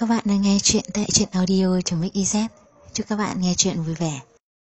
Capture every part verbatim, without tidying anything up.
Các bạn đang nghe chuyện tại truyện audio.mixyz. Chúc các bạn nghe chuyện vui vẻ.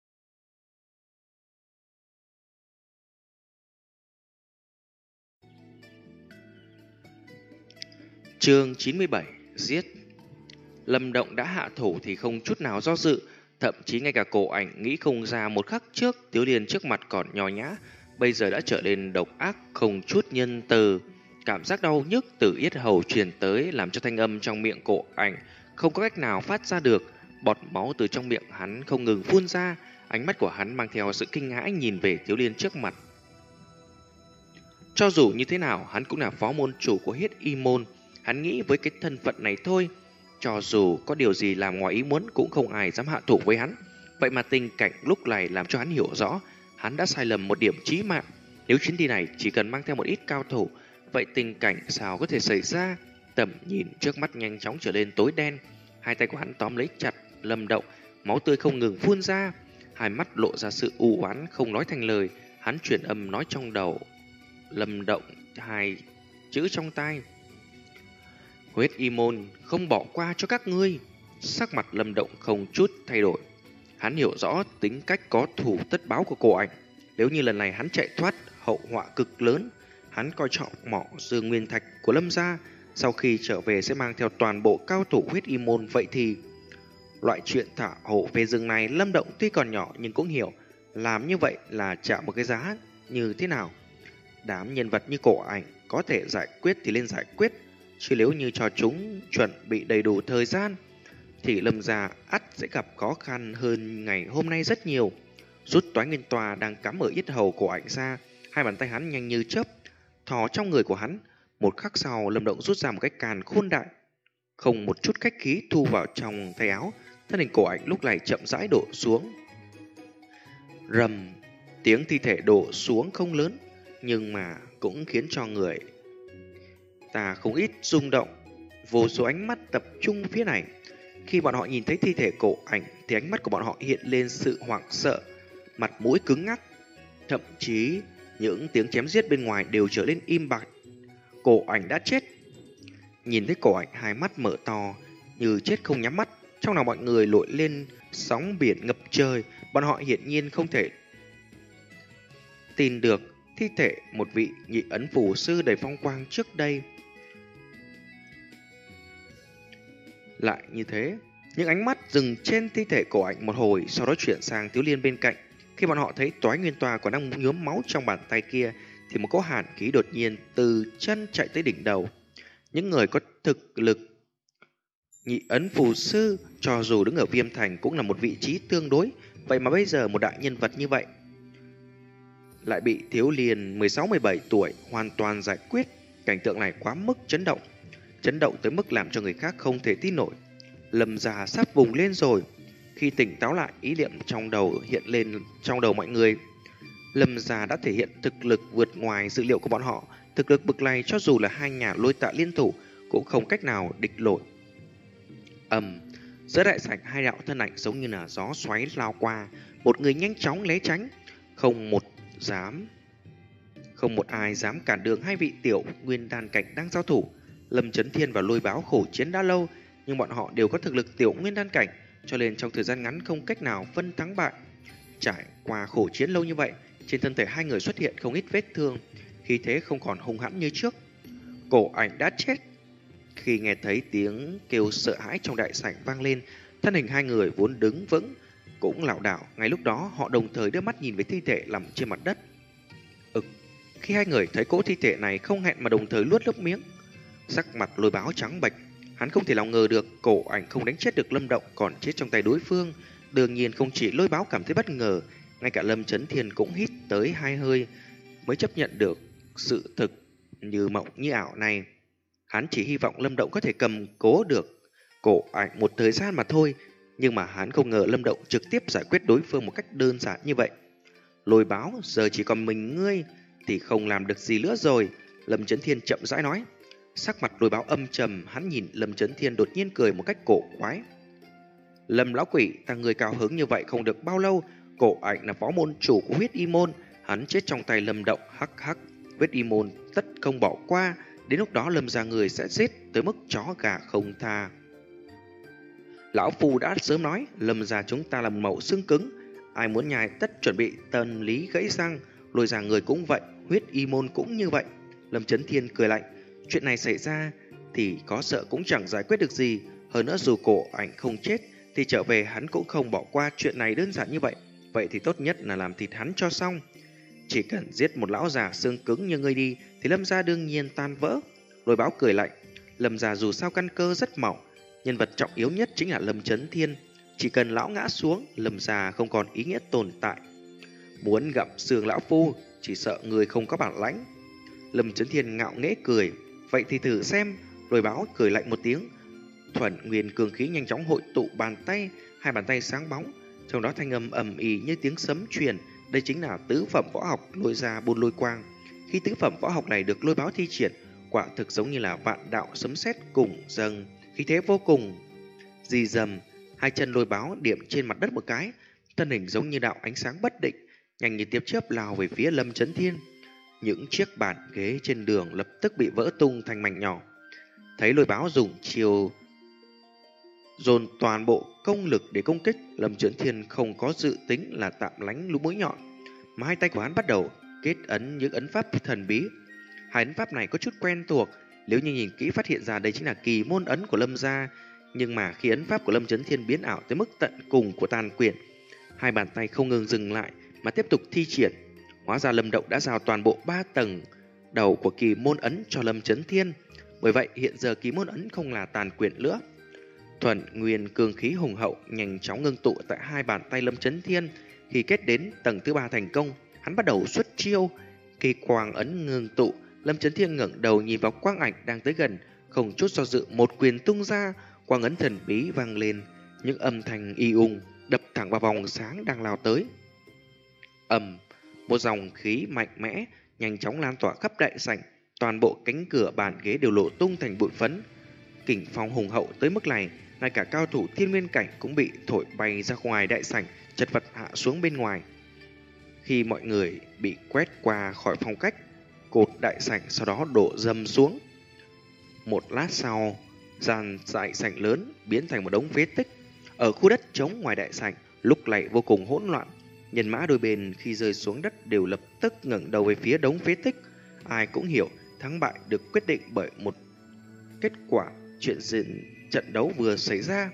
Chương chín mươi bảy. Giết. Lâm Động đã hạ thủ thì không chút nào do dự, thậm chí ngay cả Cổ Ảnh nghĩ không ra một khắc trước Tiếu Liên trước mặt còn nho nhã, bây giờ đã trở nên độc ác không chút nhân từ. Cảm giác đau nhức từ yết hầu truyền tới làm cho thanh âm trong miệng Cổ Ảnh không có cách nào phát ra được, bọt máu từ trong miệng hắn không ngừng phun ra, ánh mắt của hắn mang theo sự kinh hãi nhìn về Tiếu Liên trước mặt. Cho dù như thế nào, hắn cũng là phó môn chủ của Huyết Y môn. Hắn nghĩ với cái thân phận này thôi, cho dù có điều gì làm ngoài ý muốn cũng không ai dám hạ thủ với hắn. Vậy mà tình cảnh lúc này làm cho hắn hiểu rõ, hắn đã sai lầm một điểm chí mạng. Nếu chuyến đi này chỉ cần mang theo một ít cao thủ, vậy tình cảnh sao có thể xảy ra? Tầm nhìn trước mắt nhanh chóng trở nên tối đen, hai tay của hắn tóm lấy chặt Lâm Động, máu tươi không ngừng phun ra, hai mắt lộ ra sự u oán không nói thành lời. Hắn truyền âm nói trong đầu Lâm Động hai chữ trong tai: Huyết Y môn không bỏ qua cho các ngươi. Sắc mặt Lâm Động không chút thay đổi. Hắn hiểu rõ tính cách có thù tất báo của Cổ Ảnh. Nếu như lần này hắn chạy thoát, hậu họa cực lớn. Hắn coi trọng mỏ Dương Nguyên Thạch của Lâm gia, sau khi trở về sẽ mang theo toàn bộ cao thủ Huyết Y môn. Vậy thì loại chuyện thả hổ về rừng này Lâm Động tuy còn nhỏ nhưng cũng hiểu làm như vậy là trả một cái giá như thế nào. Đám nhân vật như Cổ Ảnh có thể giải quyết thì lên giải quyết, chứ nếu như cho chúng chuẩn bị đầy đủ thời gian thì Lâm gia ắt sẽ gặp khó khăn hơn ngày hôm nay rất nhiều. Rút Toái Nguyên Tòa đang cắm ở yết hầu Cổ Ảnh ra, hai bàn tay hắn nhanh như chớp thò trong người của hắn. Một khắc sau, Lâm Động rút ra một cái càn khôn đại, không một chút khách khí thu vào trong tay áo. Thân hình Cổ Ảnh lúc này chậm rãi đổ xuống. Rầm, tiếng thi thể đổ xuống không lớn, nhưng mà cũng khiến cho người ta không ít rung động. Vô số ánh mắt tập trung phía này. Khi bọn họ nhìn thấy thi thể Cổ Ảnh thì ánh mắt của bọn họ hiện lên sự hoảng sợ, mặt mũi cứng ngắc, thậm chí những tiếng chém giết bên ngoài đều trở nên im bặt. Cổ Ảnh đã chết. Nhìn thấy Cổ Ảnh, hai mắt mở to như chết không nhắm mắt, trong lòng mọi người nổi lên sóng biển ngập trời. Bọn họ hiển nhiên không thể tin được thi thể một vị nhị ấn phù sư đầy phong quang trước đây lại như thế. Những ánh mắt dừng trên thi thể Cổ Ảnh một hồi, sau đó chuyển sang Tiếu Liên bên cạnh. Khi bọn họ thấy Toái Nguyên Tòa còn đang nhuốm máu trong bàn tay kia thì một cỗ hàn khí đột nhiên từ chân chạy tới đỉnh đầu. Những người có thực lực nhị ấn phù sư cho dù đứng ở Viêm Thành cũng là một vị trí tương đối, vậy mà bây giờ một đại nhân vật như vậy lại bị Tiếu Liên mười sáu mười bảy tuổi hoàn toàn giải quyết. Cảnh tượng này quá mức chấn động, chấn động tới mức làm cho người khác không thể tin nổi. Lâm gia sắp vùng lên rồi. Khi tỉnh táo lại, ý niệm trong đầu hiện lên trong đầu mọi người. Lâm gia đã thể hiện thực lực vượt ngoài dự liệu của bọn họ. Thực lực bực này cho dù là hai nhà Lôi Tạ liên thủ cũng không cách nào địch nổi. Ầm, giữa đại sảnh hai đạo thân ảnh giống như là gió xoáy lao qua. Một người nhanh chóng né tránh, không một dám không một ai dám cản đường hai vị tiểu nguyên đan cảnh đang giao thủ. Lâm Chấn Thiên và Lôi Báo khổ chiến đã lâu, nhưng bọn họ đều có thực lực tiểu nguyên đan cảnh, cho nên trong thời gian ngắn không cách nào phân thắng bại. Trải qua khổ chiến lâu như vậy, trên thân thể hai người xuất hiện không ít vết thương, khí thế không còn hung hãn như trước. Cổ Ảnh đã chết. Khi nghe thấy tiếng kêu sợ hãi trong đại sảnh vang lên, thân hình hai người vốn đứng vững cũng lảo đảo. Ngay lúc đó họ đồng thời đưa mắt nhìn về thi thể nằm trên mặt đất. Ực, khi hai người thấy cỗ thi thể này không hẹn mà đồng thời nuốt nước miếng. Sắc mặt Lôi Báo trắng bệch, hắn không thể nào ngờ được Cổ Ảnh không đánh chết được Lâm Động còn chết trong tay đối phương. Đương nhiên không chỉ Lôi Báo cảm thấy bất ngờ, ngay cả Lâm Chấn Thiên cũng hít tới hai hơi mới chấp nhận được sự thực như mộng như ảo này. Hắn chỉ hy vọng Lâm Động có thể cầm cố được Cổ Ảnh một thời gian mà thôi, nhưng mà hắn không ngờ Lâm Động trực tiếp giải quyết đối phương một cách đơn giản như vậy. Lôi Báo, giờ chỉ còn mình ngươi thì không làm được gì nữa rồi, Lâm Chấn Thiên chậm rãi nói. Sắc mặt Lôi Báo âm trầm, hắn nhìn Lâm Chấn Thiên đột nhiên cười một cách cổ quái. Lâm lão quỷ, ta người cao hứng như vậy không được bao lâu. Cổ Ảnh là phó môn chủ của Huyết Y môn, hắn chết trong tay Lâm Động, hắc hắc. Huyết Y môn tất không bỏ qua, đến lúc đó Lâm gia người sẽ giết tới mức chó gà không tha. Lão Phu đã sớm nói, Lâm gia chúng ta là một mẩu xương cứng, ai muốn nhai tất chuẩn bị tâm lý gãy răng. Lôi ra người cũng vậy, huyết y môn cũng như vậy. Lâm Chấn Thiên cười lạnh, chuyện này xảy ra thì có sợ cũng chẳng giải quyết được gì. Hơn nữa dù cổ ảnh không chết thì trở về hắn cũng không bỏ qua chuyện này đơn giản như vậy. Vậy thì tốt nhất là làm thịt hắn cho xong. Chỉ cần giết một lão già xương cứng như ngươi đi thì Lâm gia đương nhiên tan vỡ. Lôi Báo cười lạnh, Lâm gia dù sao căn cơ rất mỏng, nhân vật trọng yếu nhất chính là Lâm Chấn Thiên. Chỉ cần lão ngã xuống, Lâm gia không còn ý nghĩa tồn tại. Muốn gặm xương lão phu, chỉ sợ người không có bản lãnh. Lâm Chấn Thiên ngạo nghễ cười, vậy thì thử xem. Lôi Báo cười lạnh một tiếng, thuần nguyên cường khí nhanh chóng hội tụ bàn tay, hai bàn tay sáng bóng, trong đó thanh âm ầm ĩ như tiếng sấm truyền. Đây chính là tứ phẩm võ học Lôi gia buôn lôi quang. Khi tứ phẩm võ học này được Lôi Báo thi triển, quả thực giống như là vạn đạo sấm sét cùng dâng, khí thế vô cùng. Dì dầm, hai chân Lôi Báo điểm trên mặt đất một cái, thân hình giống như đạo ánh sáng bất định, nhanh như tia chớp lao về phía Lâm Chấn Thiên. Những chiếc bàn ghế trên đường lập tức bị vỡ tung thành mảnh nhỏ. Thấy Lôi Báo dùng chiều dồn toàn bộ công lực để công kích, Lâm Chấn Thiên không có dự tính là tạm lánh lũ mũi nhọn, mà hai tay của hắn bắt đầu kết ấn những ấn pháp thần bí. Hai ấn pháp này có chút quen thuộc, nếu như nhìn kỹ phát hiện ra đây chính là kỳ môn ấn của Lâm gia. Nhưng mà khi ấn pháp của Lâm Chấn Thiên biến ảo tới mức tận cùng của tàn quyển, hai bàn tay không ngừng dừng lại mà tiếp tục thi triển. Hóa ra Lâm Động đã giao toàn bộ ba tầng đầu của kỳ môn ấn cho Lâm Chấn Thiên. Bởi vậy hiện giờ kỳ môn ấn không là tàn quyển nữa. Thuần nguyên cương khí hùng hậu nhanh chóng ngưng tụ tại hai bàn tay Lâm Chấn Thiên. Khi kết đến tầng thứ ba thành công, hắn bắt đầu xuất chiêu. Khi quang ấn ngưng tụ, Lâm Chấn Thiên ngẩng đầu nhìn vào quang ảnh đang tới gần, không chút do dự một quyền tung ra. Quang ấn thần bí vang lên, những âm thanh y ung đập thẳng vào vòng sáng đang lao tới. Ầm, một dòng khí mạnh mẽ nhanh chóng lan tỏa khắp đại sảnh, toàn bộ cánh cửa bàn ghế đều lộ tung thành bụi phấn. Kình phong hùng hậu tới mức này, ngay cả cao thủ thiên nguyên cảnh cũng bị thổi bay ra ngoài đại sảnh, chật vật hạ xuống bên ngoài. Khi mọi người bị quét qua khỏi phong cách, cột đại sảnh sau đó đổ dầm xuống. Một lát sau, gian đại sảnh lớn biến thành một đống phế tích. Ở khu đất trống ngoài đại sảnh lúc này vô cùng hỗn loạn. Nhân mã đôi bên khi rơi xuống đất đều lập tức ngẩng đầu về phía đống phế tích. Ai cũng hiểu thắng bại được quyết định bởi một kết quả chuyện diễn trận đấu vừa xảy ra.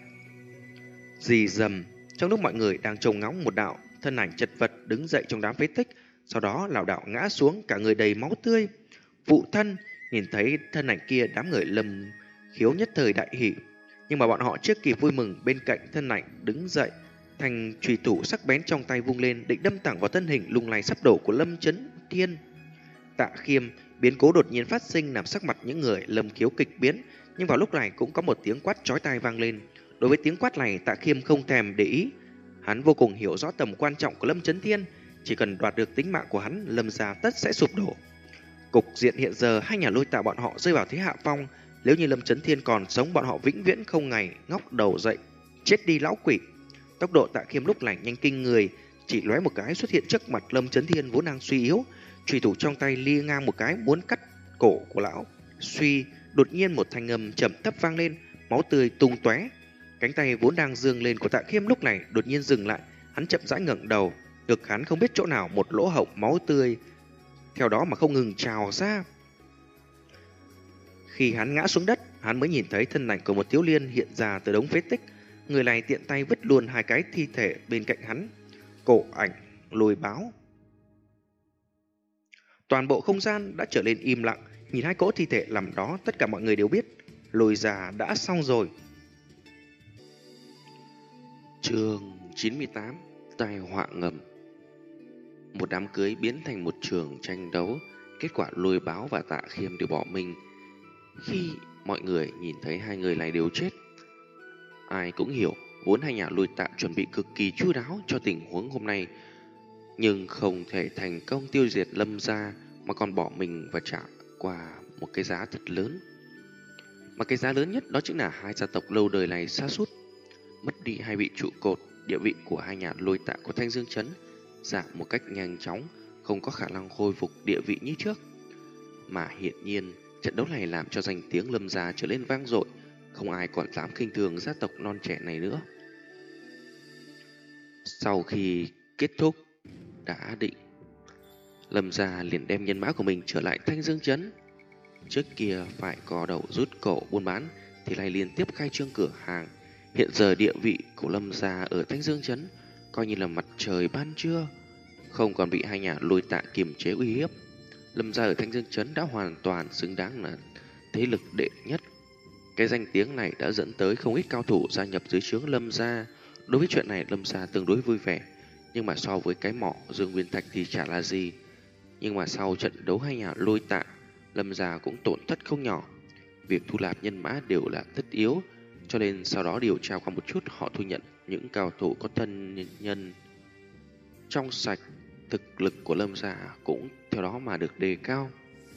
Rì rầm, trong lúc mọi người đang trông ngóng, một đạo thân ảnh chật vật đứng dậy trong đám phế tích, sau đó lảo đảo ngã xuống, cả người đầy máu tươi. Phụ thân nhìn thấy thân ảnh kia, đám người Lâm Khiếu nhất thời đại hỉ, nhưng mà bọn họ chưa kịp vui mừng, bên cạnh thân ảnh đứng dậy, thành chùy thủ sắc bén trong tay vung lên, định đâm thẳng vào thân hình lung lay sắp đổ của Lâm Chấn Thiên. Tạ Khiêm, biến cố đột nhiên phát sinh làm sắc mặt những người Lâm Khiếu kịch biến, nhưng vào lúc này cũng có một tiếng quát chói tai vang lên. Đối với tiếng quát này, Tạ Khiêm không thèm để ý. Hắn vô cùng hiểu rõ tầm quan trọng của Lâm Chấn Thiên, chỉ cần đoạt được tính mạng của hắn, Lâm gia tất sẽ sụp đổ. Cục diện hiện giờ hai nhà Lôi Tạ bọn họ rơi vào thế hạ phong, nếu như Lâm Chấn Thiên còn sống, bọn họ vĩnh viễn không ngày ngóc đầu dậy. Chết đi lão quỷ. Tốc độ Tạ Khiêm lúc này nhanh kinh người, chỉ lóe một cái xuất hiện trước mặt Lâm Chấn Thiên vốn đang suy yếu, chùy thủ trong tay lia ngang một cái muốn cắt cổ của lão. Suy, đột nhiên một thanh âm trầm thấp vang lên, máu tươi tung tóe. Cánh tay vốn đang dương lên của Tạ Khiêm lúc này đột nhiên dừng lại, hắn chậm rãi ngẩng đầu, ngực hắn không biết chỗ nào một lỗ hổng máu tươi theo đó mà không ngừng trào ra. Khi hắn ngã xuống đất, hắn mới nhìn thấy thân ảnh của một thiếu niên hiện ra từ đống phế tích. Người này tiện tay vứt luôn hai cái thi thể bên cạnh hắn. Cổ ảnh, Lôi Báo. Toàn bộ không gian đã trở nên im lặng. Nhìn hai cỗ thi thể nằm đó, tất cả mọi người đều biết Lôi gia đã xong rồi. Chương chín mươi tám. Tai họa ngầm. Một đám cưới biến thành một trường tranh đấu. Kết quả Lôi Báo và Tạ Khiêm đều bỏ mình. Khi mọi người nhìn thấy hai người này đều chết, ai cũng hiểu vốn hai nhà Lôi Tạ chuẩn bị cực kỳ chu đáo cho tình huống hôm nay, nhưng không thể thành công tiêu diệt Lâm gia mà còn bỏ mình và trả qua một cái giá thật lớn. Mà cái giá lớn nhất đó chính là hai gia tộc lâu đời này sa sút, mất đi hai vị trụ cột. Địa vị của hai nhà Lôi Tạ của Thanh Dương Trấn giảm một cách nhanh chóng, không có khả năng khôi phục địa vị như trước. Mà hiển nhiên trận đấu này làm cho danh tiếng Lâm gia trở nên vang dội, không ai còn dám khinh thường gia tộc non trẻ này nữa. Sau khi kết thúc đã định, Lâm gia liền đem nhân mã của mình trở lại Thanh Dương trấn. Trước kia phải cò đầu rút cổ buôn bán, thì nay liên tiếp khai trương cửa hàng. Hiện giờ địa vị của Lâm gia ở Thanh Dương trấn coi như là mặt trời ban trưa, không còn bị hai nhà Lôi Tạ kiềm chế uy hiếp. Lâm gia ở Thanh Dương trấn đã hoàn toàn xứng đáng là thế lực đệ nhất. Cái danh tiếng này đã dẫn tới không ít cao thủ gia nhập dưới trướng Lâm gia. Đối với chuyện này Lâm gia tương đối vui vẻ, nhưng mà so với cái mỏ Dương Nguyên Thạch thì chả là gì. Nhưng mà sau trận đấu hai nhà Lôi Tạ, Lâm gia cũng tổn thất không nhỏ. Việc thu nạp nhân mã đều là tất yếu, cho nên sau đó điều tra qua một chút, họ thu nhận những cao thủ có thân nhân trong sạch. Thực lực của Lâm gia cũng theo đó mà được đề cao.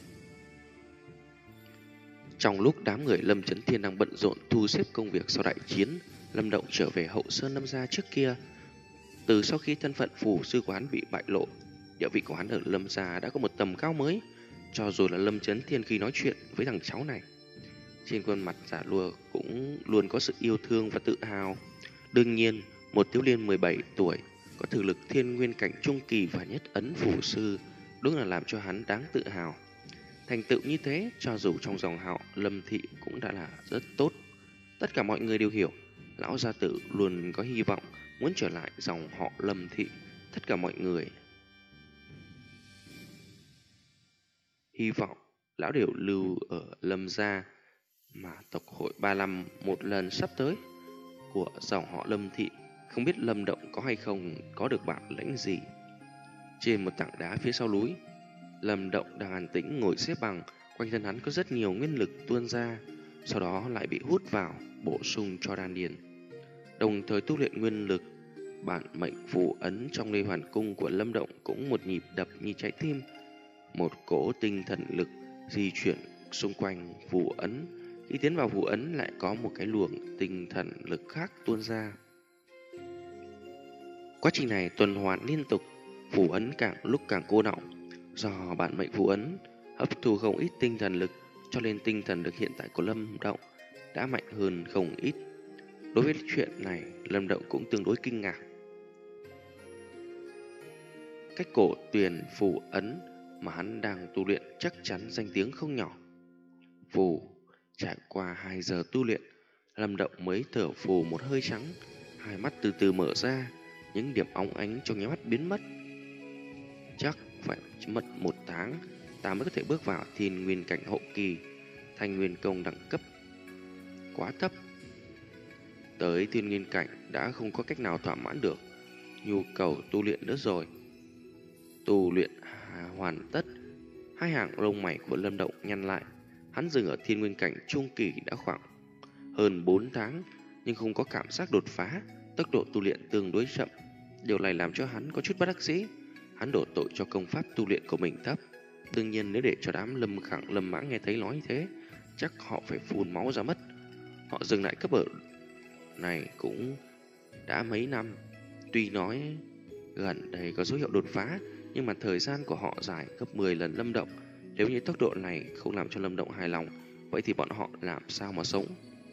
Trong lúc đám người Lâm Chấn Thiên đang bận rộn thu xếp công việc sau đại chiến, Lâm Động trở về hậu sơn Lâm gia trước kia. Từ sau khi thân phận phù sư của hắn bị bại lộ, địa vị của hắn ở Lâm gia đã có một tầm cao mới. Cho dù là Lâm Chấn Thiên khi nói chuyện với thằng cháu này, trên khuôn mặt giả lùa cũng luôn có sự yêu thương và tự hào. Đương nhiên, một thiếu niên mười bảy tuổi có thực lực thiên nguyên cảnh trung kỳ và nhất ấn phù sư đúng là làm cho hắn đáng tự hào. Thành tựu như thế, cho dù trong dòng họ Lâm thị cũng đã là rất tốt. Tất cả mọi người đều hiểu, lão gia tử luôn có hy vọng muốn trở lại dòng họ Lâm thị. Tất cả mọi người hy vọng lão đều lưu ở Lâm gia, mà tộc hội ba năm một lần sắp tới của dòng họ Lâm thị, không biết Lâm Động có hay không có được bản lĩnh gì. Trên một tảng đá phía sau núi, Lâm Động đang an tĩnh ngồi xếp bằng, quanh thân hắn có rất nhiều nguyên lực tuôn ra, sau đó lại bị hút vào, bổ sung cho đan điền. Đồng thời tu luyện nguyên lực, bản mệnh phù ấn trong Lê Hoàn Cung của Lâm Động cũng một nhịp đập như trái tim. Một cỗ tinh thần lực di chuyển xung quanh phù ấn, khi tiến vào phù ấn lại có một cái luồng tinh thần lực khác tuôn ra. Quá trình này tuần hoàn liên tục, phù ấn càng lúc càng cô đọng. Do bản mệnh phù ấn hấp thu không ít tinh thần lực, cho nên tinh thần lực hiện tại của Lâm Động đã mạnh hơn không ít. Đối với chuyện này, Lâm Động cũng tương đối kinh ngạc. Cách cổ tuyển phù ấn mà hắn đang tu luyện chắc chắn danh tiếng không nhỏ. Phù trải qua hai giờ tu luyện, Lâm Động mới thở phù một hơi trắng, hai mắt từ từ mở ra, những điểm óng ánh trong nháy mắt biến mất. Chắc phải mất một tháng ta mới có thể bước vào thiên nguyên cảnh hậu kỳ. Thanh nguyên công đẳng cấp quá thấp, tới thiên nguyên cảnh đã không có cách nào thỏa mãn được nhu cầu tu luyện nữa rồi. Tu luyện hoàn tất, hai hàng lông mày của Lâm Động nhăn lại. Hắn dừng ở thiên nguyên cảnh trung kỳ đã khoảng hơn bốn tháng, nhưng không có cảm giác đột phá, tốc độ tu luyện tương đối chậm. Điều này làm cho hắn có chút bất đắc dĩ. Hắn đổ tội cho công pháp tu luyện của mình thấp. Đương nhiên nếu để cho đám Lâm Khẳng Lâm Mã nghe thấy nói như thế, chắc họ phải phun máu ra mất. Họ dừng lại cấp ở này cũng đã mấy năm. Tuy nói gần đây có dấu hiệu đột phá, nhưng mà thời gian của họ dài gấp mười lần Lâm Động. Nếu như tốc độ này không làm cho Lâm Động hài lòng, vậy thì bọn họ làm sao mà sống?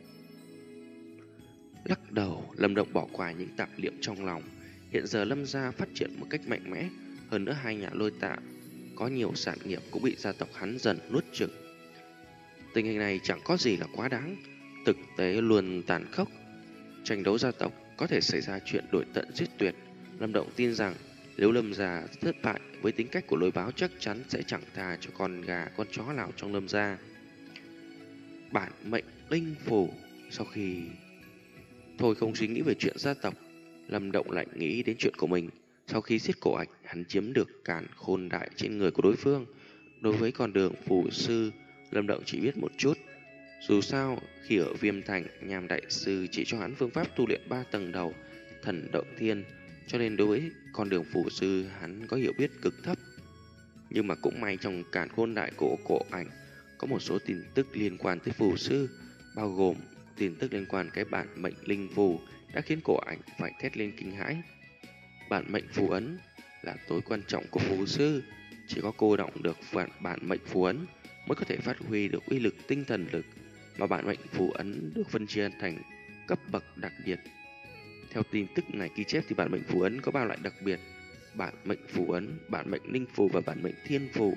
Lắc đầu, Lâm Động bỏ qua những tạp niệm trong lòng. Hiện giờ Lâm gia phát triển một cách mạnh mẽ, hơn nữa hai nhà Lôi Tạ có nhiều sản nghiệp cũng bị gia tộc hắn dần nuốt chửng. Tình hình này chẳng có gì là quá đáng, thực tế luôn tàn khốc. Tranh đấu gia tộc có thể xảy ra chuyện đổi tận giết tuyệt. Lâm Động tin rằng nếu Lâm gia thất bại, với tính cách của Lôi Báo chắc chắn sẽ chẳng tha cho con gà con chó nào trong Lâm gia. Bản mệnh linh phù. Sau khi thôi không suy nghĩ về chuyện gia tộc, Lâm Động lại nghĩ đến chuyện của mình. Sau khi giết cổ Ạch, hắn chiếm được càn khôn đại trên người của đối phương. Đối với con đường phù sư, Lâm Động chỉ biết một chút. Dù sao, khi ở Viêm Thành, Nham đại sư chỉ cho hắn phương pháp tu luyện ba tầng đầu thần động thiên, cho nên đối với con đường phù sư hắn có hiểu biết cực thấp. Nhưng mà cũng may trong càn khôn đại của cổ Ảnh có một số tin tức liên quan tới phù sư, bao gồm tin tức liên quan cái bản mệnh linh phù đã khiến cổ Ảnh phải thét lên kinh hãi. Bản mệnh phù ấn là tối quan trọng của phù sư, chỉ có cô động được bản, bản mệnh phù ấn mới có thể phát huy được uy lực tinh thần lực. mà bản mệnh phù ấn được phân chia thành cấp bậc đặc biệt. Theo tin tức này ghi chép thì bản mệnh phù ấn có ba loại đặc biệt: bản mệnh phù ấn, bản mệnh linh phù và bản mệnh thiên phù.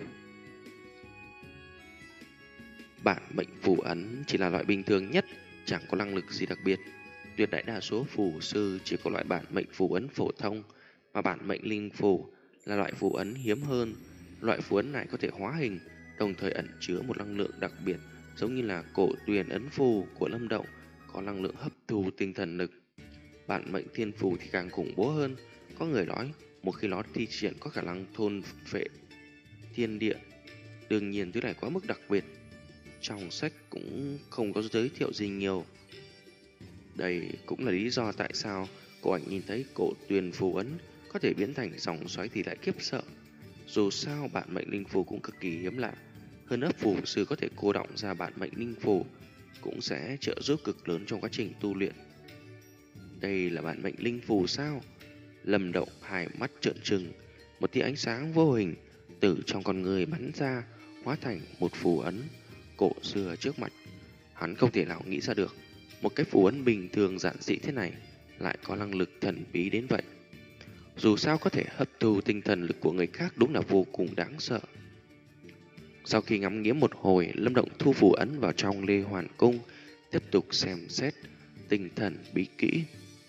Bản mệnh phù ấn chỉ là loại bình thường nhất, chẳng có năng lực gì đặc biệt. Tuyệt đại đa số phù sư chỉ có loại bản mệnh phù ấn phổ thông, mà bản mệnh linh phù là loại phù ấn hiếm hơn. Loại phù ấn này có thể hóa hình, đồng thời ẩn chứa một năng lượng đặc biệt, giống như là cổ tuyền ấn phù của Lâm Động, có năng lượng hấp thu tinh thần lực. Bản mệnh thiên phù thì càng khủng bố hơn. Có người nói một khi nó thi triển có khả năng thôn phệ thiên địa. Đương nhiên thứ này quá mức đặc biệt, trong sách cũng không có giới thiệu gì nhiều. Đây cũng là lý do tại sao cô ảnh nhìn thấy cổ tuyền phù ấn có thể biến thành dòng xoáy thì lại khiếp sợ. Dù sao bản mệnh linh phù cũng cực kỳ hiếm lạ, hơn nữa phù sư có thể cô đọng ra bản mệnh linh phù cũng sẽ trợ giúp cực lớn trong quá trình tu luyện. Đây là bản mệnh linh phù sao? Lâm Động hai mắt trợn trừng, một tia ánh sáng vô hình từ trong con người bắn ra, hóa thành một phù ấn cổ xưa trước mặt. Hắn không thể nào nghĩ ra được một cái phù ấn bình thường giản dị thế này lại có năng lực thần bí đến vậy. Dù sao có thể hấp thu tinh thần lực của người khác đúng là vô cùng đáng sợ. Sau khi ngắm nghía một hồi, Lâm Động thu phù ấn vào trong Lê Hoàn Cung, tiếp tục xem xét tinh thần bí kỹ.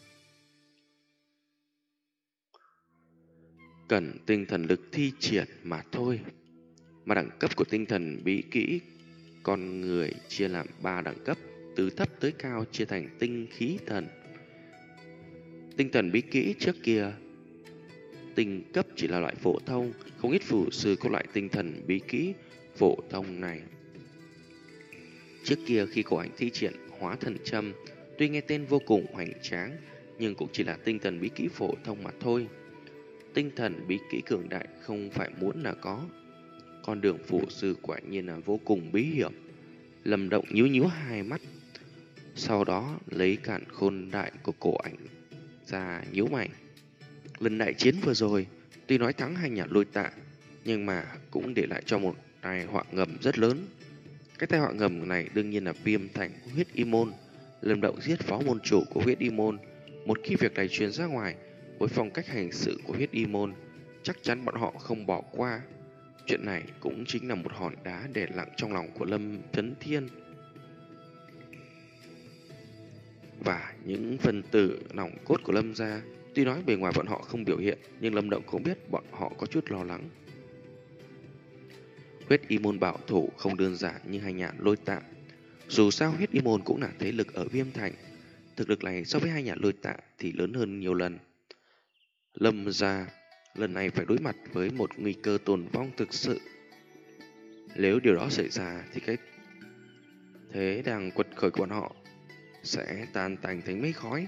Cần tinh thần lực thi triển mà thôi. Mà đẳng cấp của tinh thần bí kỹ con người chia làm ba đẳng cấp, từ thấp tới cao chia thành tinh khí thần. Tinh thần bí kỹ trước kia tinh cấp chỉ là loại phổ thông, không ít phù sư có loại tinh thần bí kỹ phổ thông này. Trước kia khi cổ ảnh thi triển hóa thần châm, tuy nghe tên vô cùng hoành tráng, nhưng cũng chỉ là tinh thần bí kỹ phổ thông mà thôi. Tinh thần bí kỹ cường đại không phải muốn là có. Con đường phù sư quả nhiên là vô cùng bí hiểm. Lâm Động nhíu nhíu hai mắt, sau đó lấy cản khôn đại của cổ ảnh ra nhíu mày. Lần đại chiến vừa rồi, tuy nói thắng hai nhà Lôi Tạ, nhưng mà cũng để lại cho một tai họa ngầm rất lớn. Cái tai họa ngầm này đương nhiên là Viêm Thành Huyết Y Môn. Lâm Động giết phó môn chủ của Huyết Y Môn. Một khi việc này truyền ra ngoài, với phong cách hành sự của Huyết Y Môn, chắc chắn bọn họ không bỏ qua. Chuyện này cũng chính là một hòn đá để lặng trong lòng của Lâm Chấn Thiên. Và những phần tử nòng cốt của Lâm gia, tuy nói bề ngoài bọn họ không biểu hiện, nhưng Lâm Động cũng biết bọn họ có chút lo lắng. Huyết Y Môn bảo thủ không đơn giản như hai nhà Lôi Tạ. Dù sao Huyết Y Môn cũng là thế lực ở Viêm Thành, thực lực này so với hai nhà Lôi Tạ thì lớn hơn nhiều lần. Lâm gia lần này phải đối mặt với một nguy cơ tồn vong thực sự. Nếu điều đó xảy ra thì cái thế đang quật khởi của bọn họ sẽ tan tành thành mây khói.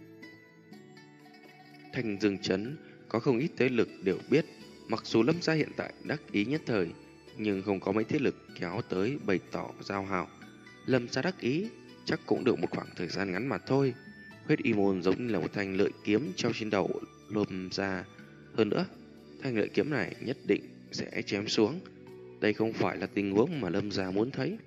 Thành Dương Trấn có không ít thế lực đều biết, mặc dù Lâm gia hiện tại đắc ý nhất thời, nhưng không có mấy thế lực kéo tới bày tỏ giao hảo. Lâm gia đắc ý chắc cũng được một khoảng thời gian ngắn mà thôi. Huyết Y Môn giống như là một thanh lợi kiếm treo trên đầu Lâm gia. Hơn nữa, thanh lợi kiếm này nhất định sẽ chém xuống. Đây không phải là tình huống mà Lâm gia muốn thấy.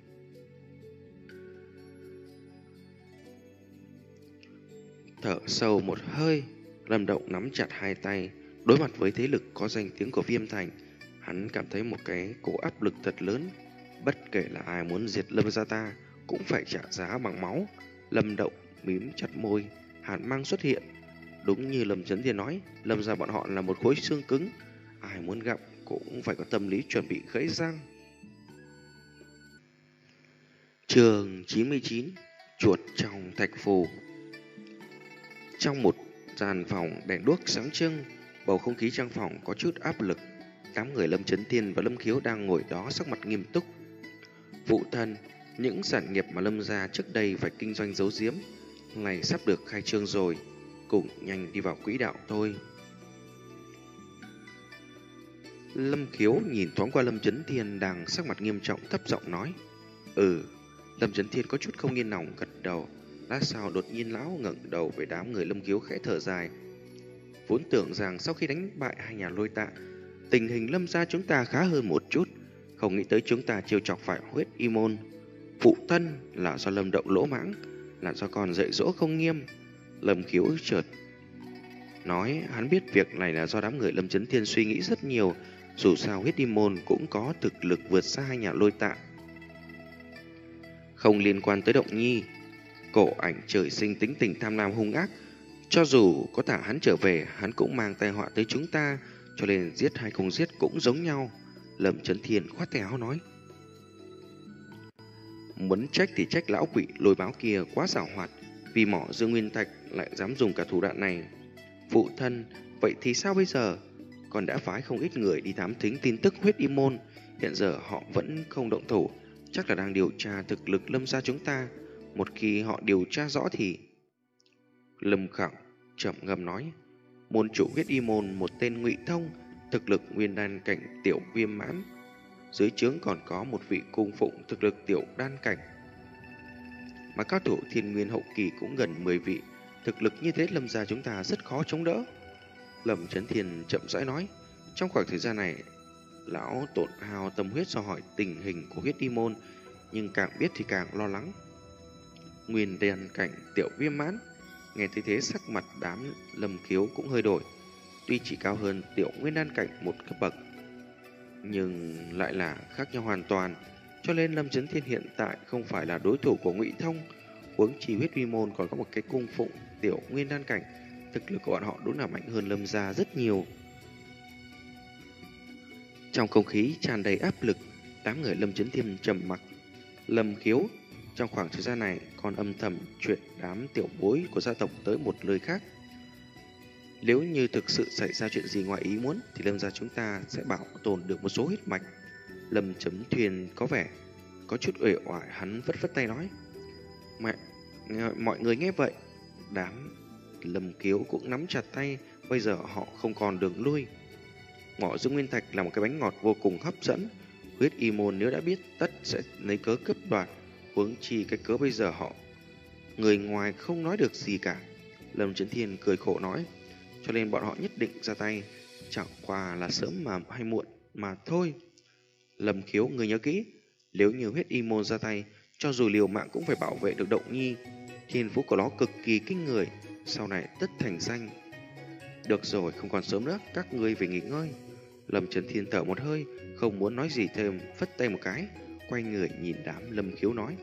Thở sâu một hơi, Lâm Động nắm chặt hai tay. Đối mặt với thế lực có danh tiếng của Viêm Thành, hắn cảm thấy một cái cổ áp lực thật lớn. Bất kể là ai muốn diệt Lâm gia ta cũng phải trả giá bằng máu. Lâm Động mím chặt môi, hàn mang xuất hiện. Đúng như Lâm Chấn Thiên nói, Lâm gia bọn họ là một khối xương cứng, ai muốn gặp cũng phải có tâm lý chuẩn bị gãy răng. Chương chín mươi chín, chuột trong thạch phù. Trong một gian phòng đèn đuốc sáng trưng, bầu không khí trong phòng có chút áp lực. Đám người Lâm Chấn Thiên và Lâm Khiếu đang ngồi đó sắc mặt nghiêm túc. Phụ thân, những sản nghiệp mà Lâm gia trước đây phải kinh doanh giấu giếm, này sắp được khai trương rồi, cùng nhanh đi vào quỹ đạo thôi. Lâm Khiếu nhìn thoáng qua Lâm Chấn Thiên đang sắc mặt nghiêm trọng, thấp giọng nói: Ừ. Lâm Chấn Thiên có chút không yên lòng gật đầu. Lát sau đột nhiên lão ngẩng đầu về đám người Lâm Khiếu khẽ thở dài. Vốn tưởng rằng sau khi đánh bại hai nhà Lôi Tạ, tình hình Lâm gia chúng ta khá hơn một chút, không nghĩ tới chúng ta chiêu chọc phải Huyết Y Môn. Phụ thân là do Lâm Động lỗ mãng, là do con dạy dỗ không nghiêm. Lâm Khiếu chợt nói hắn biết việc này là do đám người Lâm Chấn Thiên suy nghĩ rất nhiều. Dù sao huyết y môn cũng có thực lực vượt xa hai nhà Lôi Tạ, không liên quan tới Động Nhi. Cổ Ảnh trời sinh tính tình tham lam hung ác, cho dù có thả hắn trở về, hắn cũng mang tai họa tới chúng ta, cho nên giết hay không giết cũng giống nhau. Lâm Chấn Thiên khoát tay áo nói, muốn trách thì trách lão quỷ Lôi Báo kia quá giàu hoạt, vì mỏ Dương Nguyên Thạch lại dám dùng cả thủ đoạn này. Phụ thân, vậy thì sao bây giờ? Còn đã phái không ít người đi thám thính tin tức huyết y môn, hiện giờ họ vẫn không động thủ, chắc là đang điều tra thực lực Lâm gia chúng ta. Một khi họ điều tra rõ thì... Lâm Khảo chậm ngâm nói, môn chủ huyết y môn một tên Ngụy Thông, thực lực nguyên đan cảnh tiểu viêm mãn, dưới trướng còn có một vị cung phụng thực lực tiểu đan cảnh, mà cao thủ thiên nguyên hậu kỳ cũng gần mười vị. Thực lực như thế Lâm gia chúng ta rất khó chống đỡ. Lâm Chấn Thiên chậm rãi nói, trong khoảng thời gian này lão tổn hao tâm huyết do hỏi tình hình của huyết y môn, nhưng càng biết thì càng lo lắng. Nguyên đan cảnh tiểu viêm mãn, nghe thấy thế sắc mặt đám Lâm Khiếu cũng hơi đổi. Tuy chỉ cao hơn tiểu nguyên đan cảnh một cấp bậc, nhưng lại là khác nhau hoàn toàn, cho nên Lâm Chấn Thiên hiện tại không phải là đối thủ của Ngụy Thông. Huống chi huyết uy môn còn có một cái cung phụng tiểu nguyên đan cảnh, thực lực của bọn họ đúng là mạnh hơn Lâm gia rất nhiều. Trong không khí tràn đầy áp lực, đám người Lâm Chấn Thiên trầm mặc. Lâm Khiếu trong khoảng thời gian này còn âm thầm chuyện đám tiểu bối của gia tộc tới một nơi khác. Nếu như thực sự xảy ra chuyện gì ngoài ý muốn thì Lâm gia chúng ta sẽ bảo tồn được một số huyết mạch. Lâm Chấn Thiên có vẻ có chút uể oải, hắn vất vất tay nói, mẹ, mọi người nghe vậy, đám Lâm Khiếu cũng nắm chặt tay, bây giờ họ không còn đường lui. Mỏ Dương Nguyên Thạch là một cái bánh ngọt vô cùng hấp dẫn, huyết y môn nếu đã biết tất sẽ lấy cớ cướp đoạt, huống chi cái cớ bây giờ họ người ngoài không nói được gì cả. Lâm Chấn Thiên cười khổ nói, cho nên bọn họ nhất định ra tay, chẳng qua là sớm mà hay muộn mà thôi. Lâm Khiếu, người nhớ kỹ, nếu như huyết y môn ra tay, cho dù liều mạng cũng phải bảo vệ được Động Nhi. Thiên phú của nó cực kỳ kinh người, sau này tất thành danh. Được rồi, không còn sớm nữa, các ngươi về nghỉ ngơi. Lâm Chấn Thiên thở một hơi, không muốn nói gì thêm, phất tay một cái, quay người nhìn đám Lâm Khiếu nói,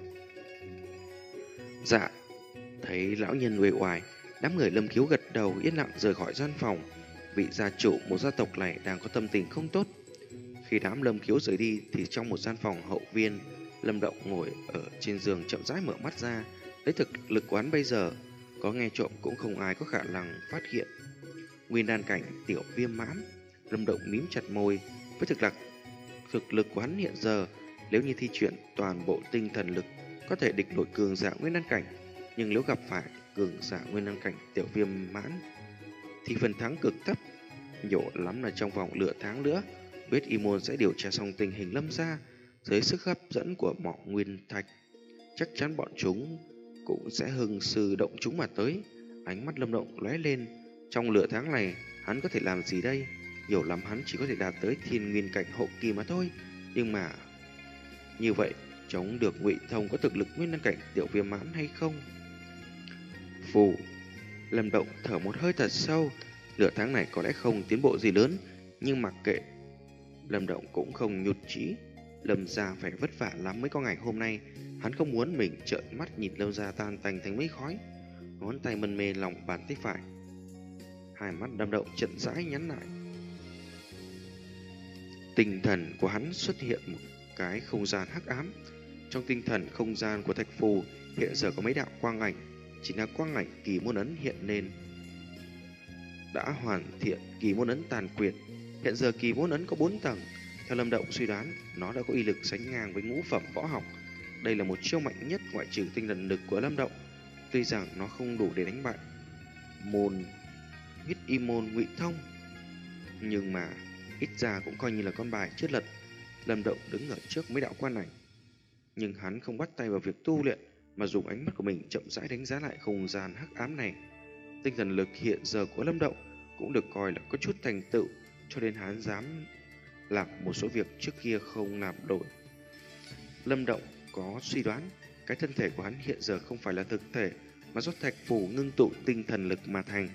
dạ. Thấy lão nhân uể oải, đám người Lâm Khiếu gật đầu yên lặng rời khỏi gian phòng. Vị gia chủ một gia tộc này đang có tâm tình không tốt. Khi đám Lâm Khiếu rời đi thì trong một gian phòng hậu viên, Lâm Động ngồi ở trên giường chậm rãi mở mắt ra. Lấy thực lực quán bây giờ, có nghe trộm cũng không ai có khả năng phát hiện. Nguyên đan cảnh tiểu viêm mãn, Lâm Động mím chặt môi. Với thực lực thực lực quán hiện giờ, nếu như thi chuyển toàn bộ tinh thần lực, có thể địch nổi cường giả nguyên đan cảnh. Nhưng nếu gặp phải cường giả nguyên đan cảnh tiểu viêm mãn thì phần thắng cực thấp. Nhiều lắm là trong vòng nửa tháng nữa, huyết y môn sẽ điều tra xong tình hình Lâm gia. Dưới sức hấp dẫn của mỏ nguyên thạch, chắc chắn bọn chúng cũng sẽ hưng sư động chúng mà tới. Ánh mắt Lâm Động lóe lên, trong nửa tháng này hắn có thể làm gì đây? Nhiều lắm hắn chỉ có thể đạt tới thiên nguyên cảnh hậu kỳ mà thôi. Nhưng mà như vậy chống được Ngụy Thông có thực lực nguyên đan cảnh tiểu viêm mãn hay không? Phù. Lâm Động thở một hơi thật sâu. Nửa tháng này có lẽ không tiến bộ gì lớn, nhưng mặc kệ, Lâm Động cũng không nhụt chí. Lâm gia phải vất vả lắm mới có ngày hôm nay. Hắn không muốn mình trợn mắt nhìn Lâm gia tan tành thành mấy khói. Ngón tay mân mê lòng bàn tay phải, hai mắt Lâm Động chậm rãi nhắm lại. Tinh thần của hắn xuất hiện một cái không gian hắc ám. Trong tinh thần không gian của thạch phù hiện giờ có mấy đạo quang ảnh, chỉ là quang ảnh kỳ môn ấn hiện lên. Đã hoàn thiện kỳ môn ấn tàn quyệt. Hiện giờ kỳ môn ấn có bốn tầng. Theo Lâm Động suy đoán, nó đã có uy lực sánh ngang với ngũ phẩm võ học. Đây là một chiêu mạnh nhất ngoại trừ tinh thần lực của Lâm Động. Tuy rằng nó không đủ để đánh bại môn huyết y môn Ngụy Thông, nhưng mà ít ra cũng coi như là con bài chết lật. Lâm Động đứng ở trước mấy đạo quan ảnh, nhưng hắn không bắt tay vào việc tu luyện, mà dùng ánh mắt của mình chậm rãi đánh giá lại không gian hắc ám này. Tinh thần lực hiện giờ của Lâm Động cũng được coi là có chút thành tựu, cho nên hắn dám làm một số việc trước kia không làm nổi. Lâm Động có suy đoán, cái thân thể của hắn hiện giờ không phải là thực thể, mà do thạch phù ngưng tụ tinh thần lực mà thành.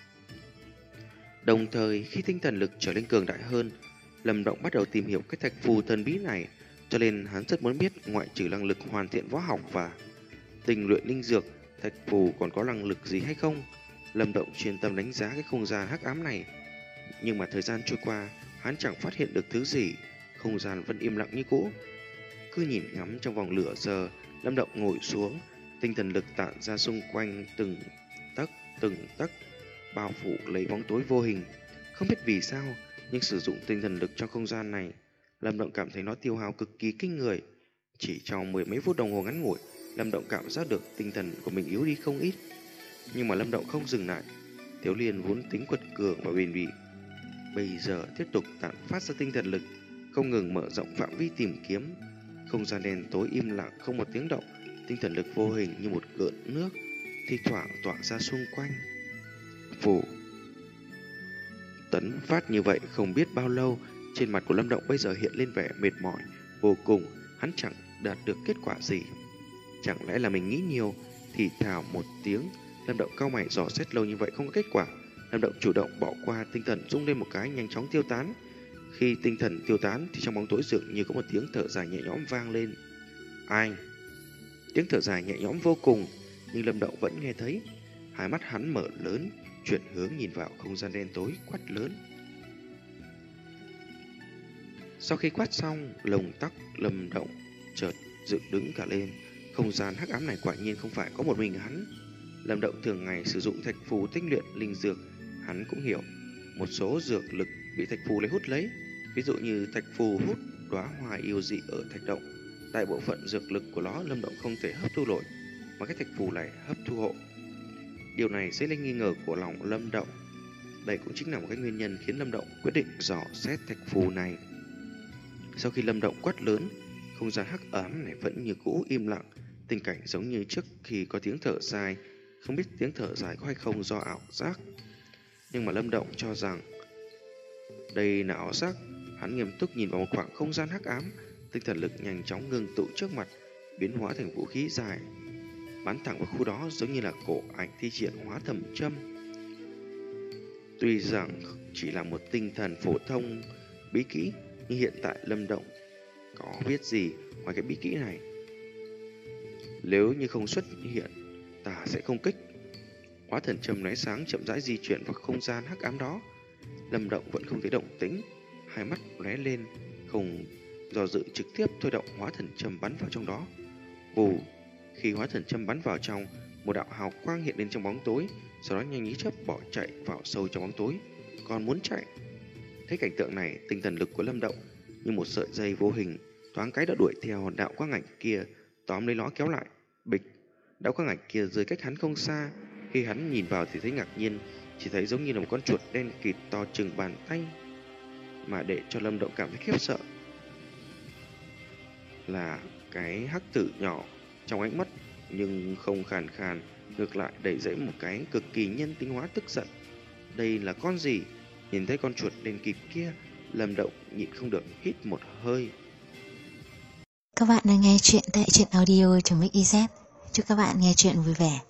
Đồng thời, khi tinh thần lực trở lên cường đại hơn, Lâm Động bắt đầu tìm hiểu cái thạch phù thần bí này, cho nên hắn rất muốn biết ngoại trừ năng lực hoàn thiện võ học và tinh luyện linh dược, thạch phù còn có năng lực gì hay không. Lâm Động chuyên tâm đánh giá cái không gian hắc ám này, nhưng mà thời gian trôi qua, hắn chẳng phát hiện được thứ gì, không gian vẫn im lặng như cũ. Cứ nhìn ngắm trong vòng nửa giờ, Lâm Động ngồi xuống, tinh thần lực tản ra xung quanh từng tấc từng tấc, bao phủ lấy bóng tối vô hình. Không biết vì sao, nhưng sử dụng tinh thần lực trong không gian này, Lâm Động cảm thấy nó tiêu hao cực kỳ kinh người. Chỉ trong mười mấy phút đồng hồ ngắn ngủi, Lâm Động cảm giác được tinh thần của mình yếu đi không ít. Nhưng mà Lâm Động không dừng lại. Thiếu Liên vốn tính quật cường và bền bỉ, bây giờ tiếp tục tản phát ra tinh thần lực, không ngừng mở rộng phạm vi tìm kiếm. Không gian đen tối im lặng không một tiếng động, tinh thần lực vô hình như một gợn nước thi thoảng tỏa ra xung quanh. Phủ tấn phát như vậy không biết bao lâu, trên mặt của Lâm Động bây giờ hiện lên vẻ mệt mỏi vô cùng. Hắn chẳng đạt được kết quả gì. Chẳng lẽ là mình nghĩ nhiều? Thì thào một tiếng, Lâm Động cau mày dò xét lâu như vậy không có kết quả. Lâm Động chủ động bỏ qua, tinh thần rung lên một cái nhanh chóng tiêu tán. Khi tinh thần tiêu tán thì trong bóng tối dường như có một tiếng thở dài nhẹ nhõm vang lên. Ai? Tiếng thở dài nhẹ nhõm vô cùng, nhưng Lâm Động vẫn nghe thấy. Hai mắt hắn mở lớn, chuyển hướng nhìn vào không gian đen tối, quát lớn. Sau khi quát xong, lồng tóc Lâm Động chợt dựng đứng cả lên. Không gian hắc ám này quả nhiên không phải có một mình hắn. Lâm Động thường ngày sử dụng thạch phù tinh luyện linh dược, hắn cũng hiểu một số dược lực bị thạch phù lấy hút lấy. Ví dụ như thạch phù hút đóa hoa yêu dị ở thạch động, đại bộ phận dược lực của nó Lâm Động không thể hấp thu nổi, mà cái thạch phù này hấp thu hộ. Điều này dấy lên nghi ngờ của lòng Lâm Động. Đây cũng chính là một cái nguyên nhân khiến Lâm Động quyết định dò xét thạch phù này. Sau khi Lâm Động quát lớn, không gian hắc ám này vẫn như cũ im lặng, tình cảnh giống như trước khi có tiếng thở dài. Không biết tiếng thở dài có hay không do ảo giác, nhưng mà Lâm Động cho rằng đây là ảo giác. Hắn nghiêm túc nhìn vào một khoảng không gian hắc ám, tinh thần lực nhanh chóng ngưng tụ trước mặt, biến hóa thành vũ khí dài, bắn thẳng vào khu đó, giống như là cổ ảnh thi triển hóa thầm châm. Tuy rằng chỉ là một tinh thần phổ thông bí kỹ, nhưng hiện tại Lâm Động có biết gì ngoài cái bí kỹ này. Nếu như không xuất hiện, ta sẽ không kích. Hóa thần châm lóe sáng chậm rãi di chuyển vào không gian hắc ám đó. Lâm Động vẫn không thấy động tĩnh, hai mắt lóe lên, không do dự trực tiếp thôi động hóa thần châm bắn vào trong đó. Vù, khi hóa thần châm bắn vào trong, một đạo hào quang hiện lên trong bóng tối, sau đó nhanh như chớp bỏ chạy vào sâu trong bóng tối. Còn muốn chạy. Thấy cảnh tượng này, tinh thần lực của Lâm Động như một sợi dây vô hình, thoáng cái đã đuổi theo đạo quang ảnh kia, tóm lấy nó kéo lại. Bịch, đạo quang ảnh kia rơi cách hắn không xa. Khi hắn nhìn vào thì thấy ngạc nhiên, chỉ thấy giống như là một con chuột đen kịt to chừng bàn tay. Mà để cho Lâm Động cảm thấy khiếp sợ là cái hắc tử nhỏ trong ánh mắt, nhưng không khàn khàn, ngược lại đầy dẫy một cái cực kỳ nhân tính hóa tức giận. Đây là con gì? Nhìn thấy con chuột đen kịt kia, Lâm Động nhịn không được hít một hơi. Các bạn đang nghe chuyện tại truyện audio chấm ích i zét. Chúc các bạn nghe chuyện vui vẻ.